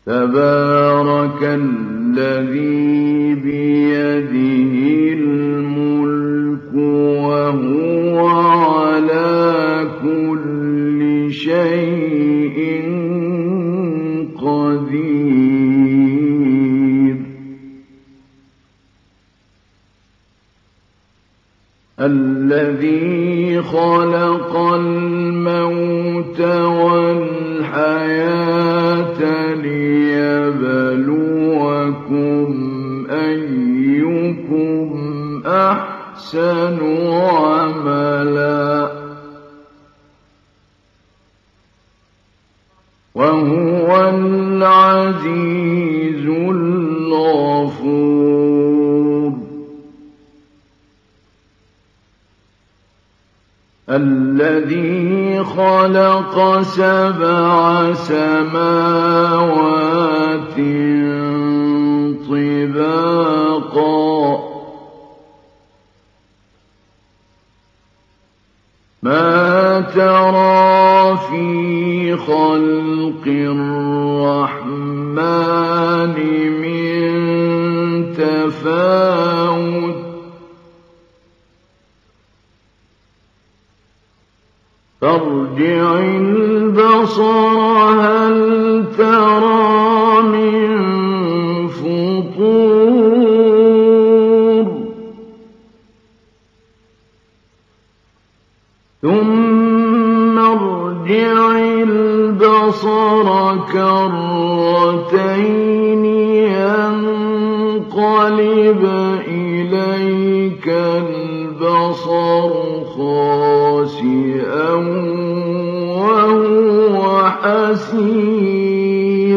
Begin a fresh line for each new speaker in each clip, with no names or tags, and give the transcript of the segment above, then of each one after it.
تبارك الذي بيده الملك وهو على كل شيء قدير الذي خلق الموت والحياة ليبلوكم أيكم أحسن عملا وهو العزيز الغفور الذي خلق 7 سماوات طباقا ما ترى في خلق الرحمن من تفاوت فارجع البصر هل ترى من فطور ثم ارجع البصر كرتين ينقلب إليك البصر خاسئا وهو حسير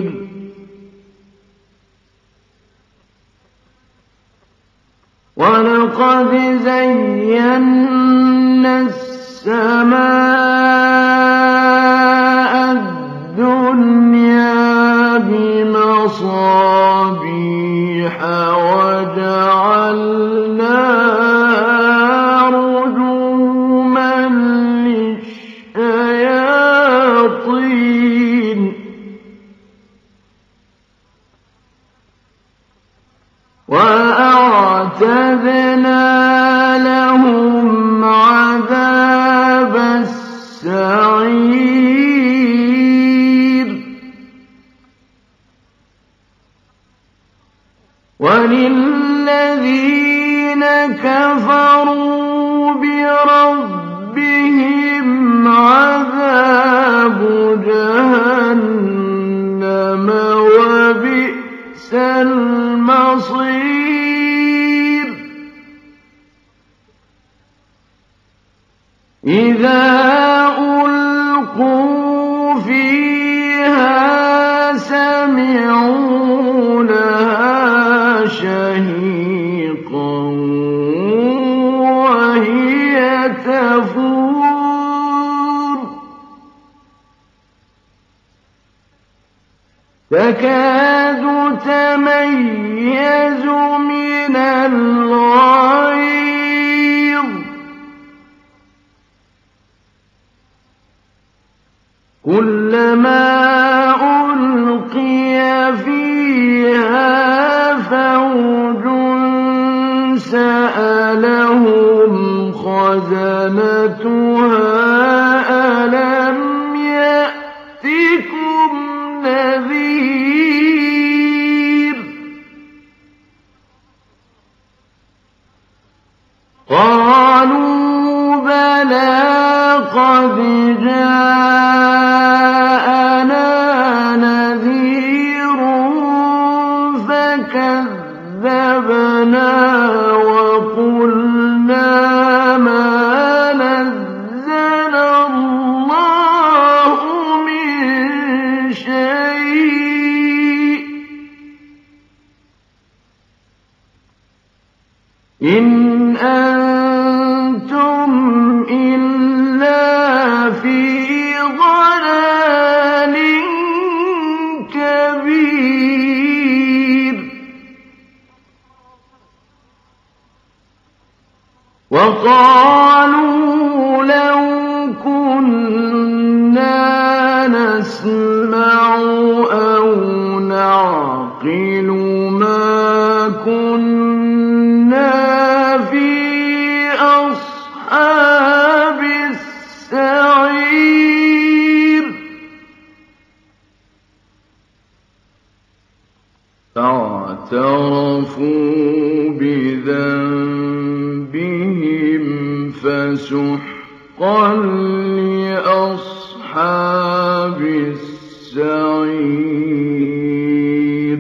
ولقد زينا السماء الدنيا بمصابيح وجعلناها رجوما للشياطين وأعتدنا لهم عذاب السعير وللذين كفروا بربهم عذاب جهنم وبئس المصير إذا ألقوا فيها سمعوا لها شهيقا وهي تفور تكاد تميز من الغيظ كلما ألقي فيها فوج سألهم خزنتها ألم يأتكم نذير قالوا بلى قد جاءنا نذير فكذبنا وقلنا ما نزل الله من شيء إن أنتم إلا في ضلال كبير وقالوا لو كنا نسمع أو نعقل نعقل ما كنا في أصحاب السعير فاعترفوا بذنبهم فسحقا لأصحاب السعير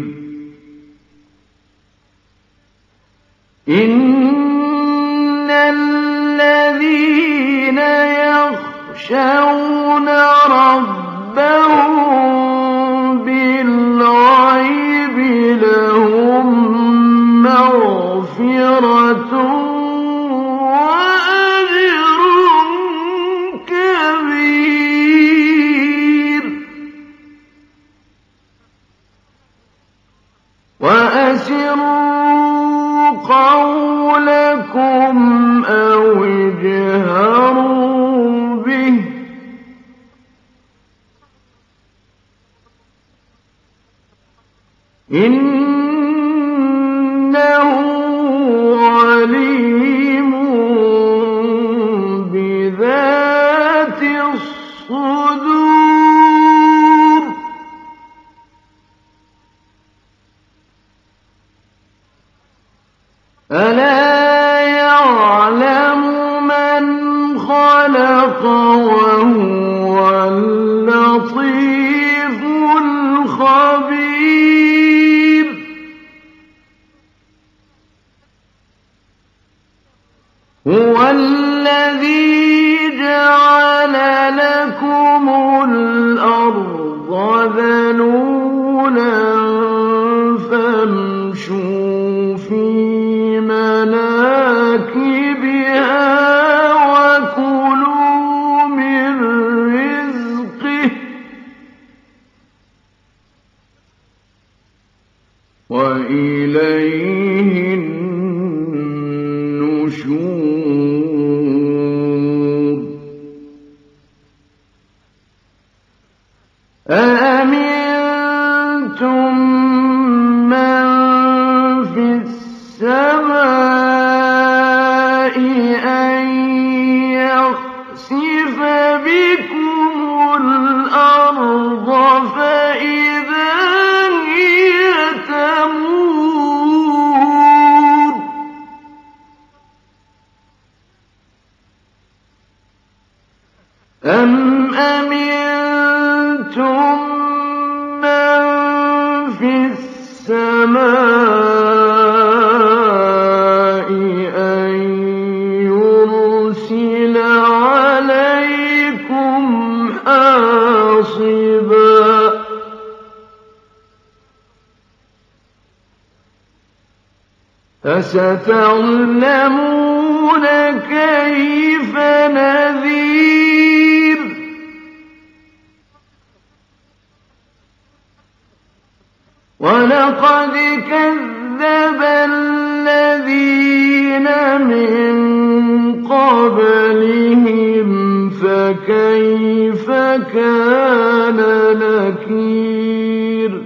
إن الذين يخشون ربهم بالغيب لهم مغفرة وأجر كبير وأسروا قولكم أو اجهروا به إنه عليم بذات الصدور ألا يعلم من خلق وهو اللطيف الخبير هو الذي جعل لكم الأرض ذلولا فامشوا في مناكبها وكلوا من رزقه وإليه النشور أأمنتم من في السماء أن يخسف بكم الأرض فإذا هي تمور أم أمنتم من في السماء أن يرسل عليكم حاصبا فستعلمون كيف نذير ولقد كذب الذين من قبلهم فكيف كان نكير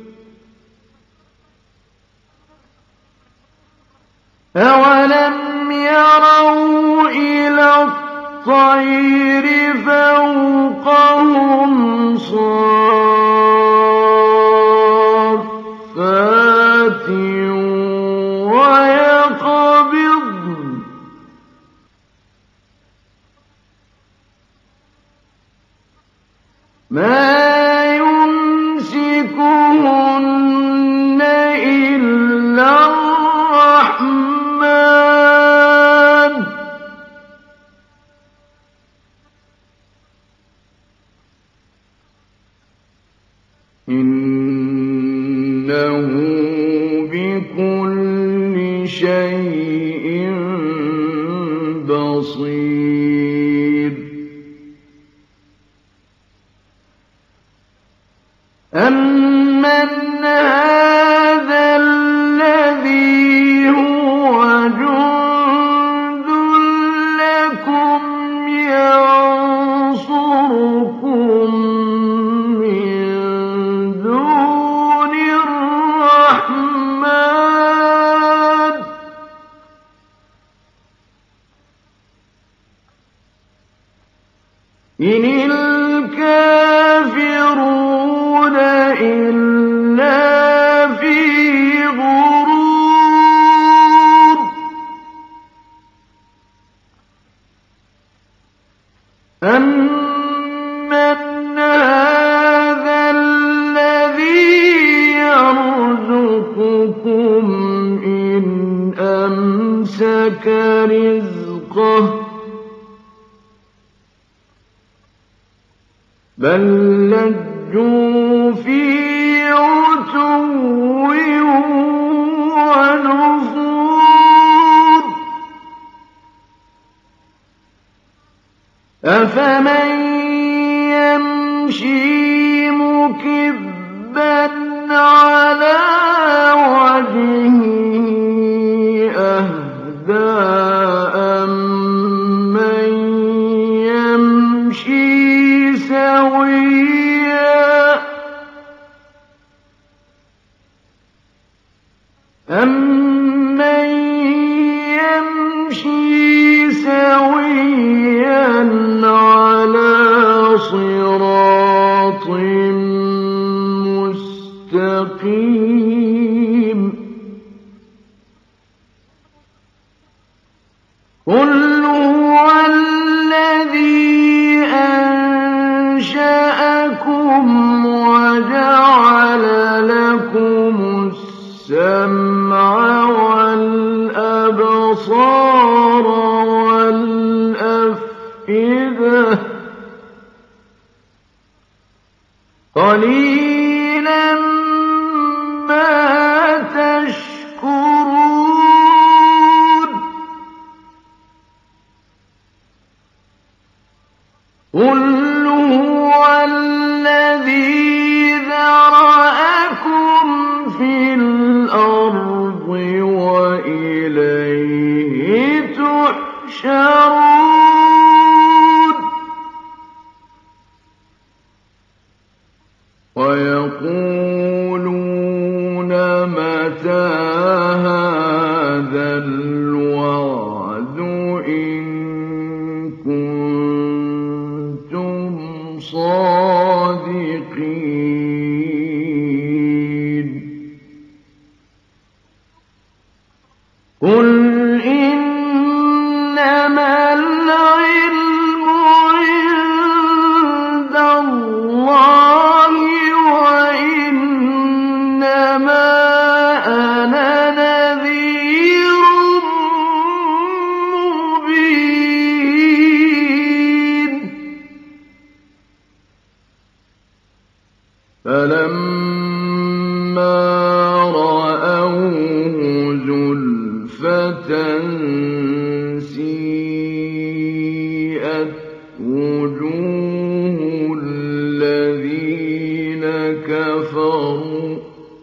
أولم يروا إلى الطير فوقهم صافات ويقبضن ما يمسكهن الشقة بل لجوا في عتو ونفور أفمن يمشي مكبا على وجهه أهدى أمن يمشي سويا على صراط مستقيم قل هو الذي أنشأكم وجعل لكم السمع والأبصار والأفئدة قليلا ما تشكرون قل هو الذي ذرأكم في الأرض وإليه تحشرون ويقولون متى هذا الوعد إن كنتم صادقين قل إنما العلم عند الله وإنما أنا نذير مبين فلما رأوه زلفة سيئت وجوه الذين كفروا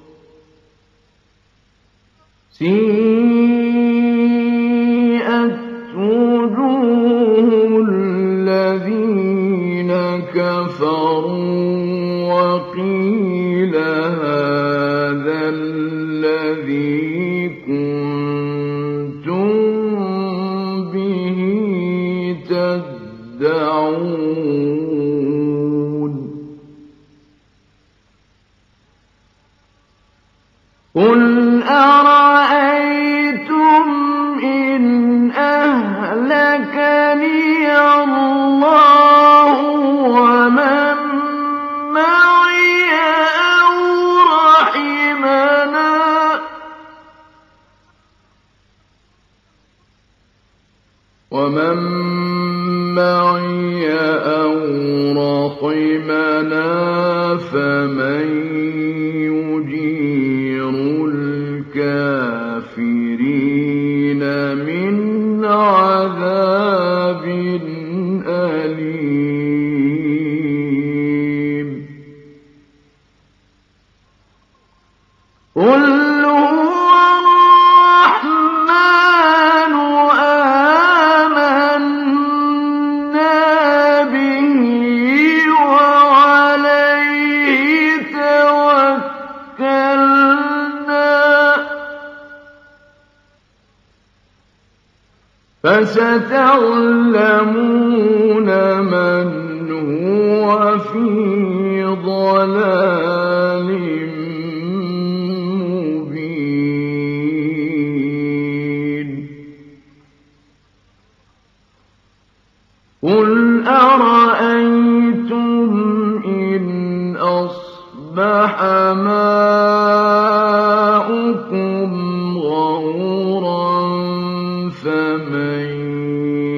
وقيل هذا الذي كنتم به تدعون قل أرأيتم إن أهلكني الله ومن معي أو رحمنا فمن يجير الكافرين من عذاب أليم قل هو الرحمن آمنا به وعليه توكلنا فستعلمون من هو في ضلال مبين قل أرأيتم إن أصبح ماؤكم غورا فمن